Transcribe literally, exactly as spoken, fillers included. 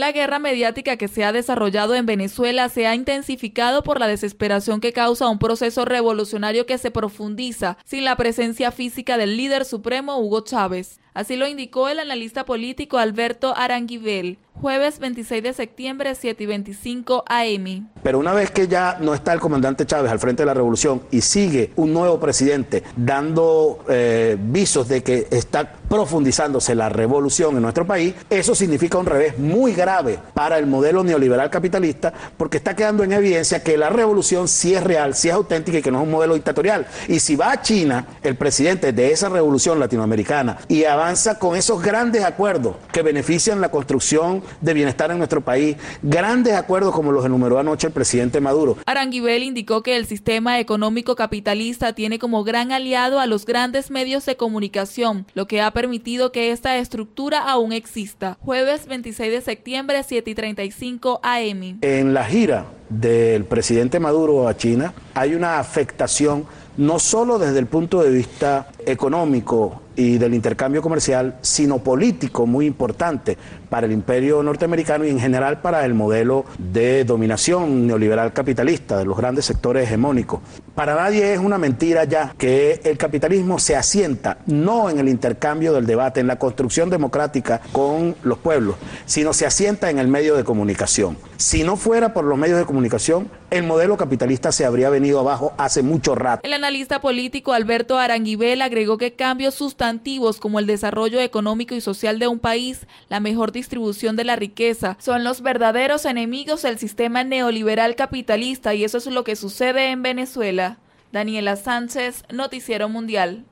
La guerra mediática que se ha desarrollado en Venezuela se ha intensificado por la desesperación que causa un proceso revolucionario que se profundiza sin la presencia física del líder supremo Hugo Chávez. Así lo indicó el analista político Alberto Aranguibel, jueves veintiséis de septiembre, siete y veinticinco a eme. Pero una vez que ya no está el comandante Chávez al frente de la revolución y sigue un nuevo presidente dando eh, visos de que está profundizándose la revolución en nuestro país, eso significa un revés muy grave para el modelo neoliberal capitalista, porque está quedando en evidencia que la revolución sí es real, sí es auténtica y que no es un modelo dictatorial. Y si va a China, el presidente de esa revolución latinoamericana, y avanza con esos grandes acuerdos que benefician la construcción de bienestar en nuestro país, grandes acuerdos como los enumeró anoche el presidente Maduro. Aranguibel indicó que el sistema económico capitalista tiene como gran aliado a los grandes medios de comunicación, lo que ha permitido que esta estructura aún exista. Jueves veintiséis de septiembre, siete y treinta y cinco a eme. En la gira del presidente Maduro a China hay una afectación no solo desde el punto de vista económico y del intercambio comercial, sino político muy importante para el imperio norteamericano y en general para el modelo de dominación neoliberal capitalista de los grandes sectores hegemónicos. Para nadie es una mentira ya que el capitalismo se asienta no en el intercambio del debate, en la construcción democrática con los pueblos, sino se asienta en el medio de comunicación. Si no fuera por los medios de comunicación, el modelo capitalista se habría venido abajo hace mucho rato. El analista político Alberto Aranguibel agregó que cambios sustantivos como el desarrollo económico y social de un país, la mejor distribución de la riqueza, son los verdaderos enemigos del sistema neoliberal capitalista, y eso es lo que sucede en Venezuela. Daniela Sánchez, Noticiero Mundial.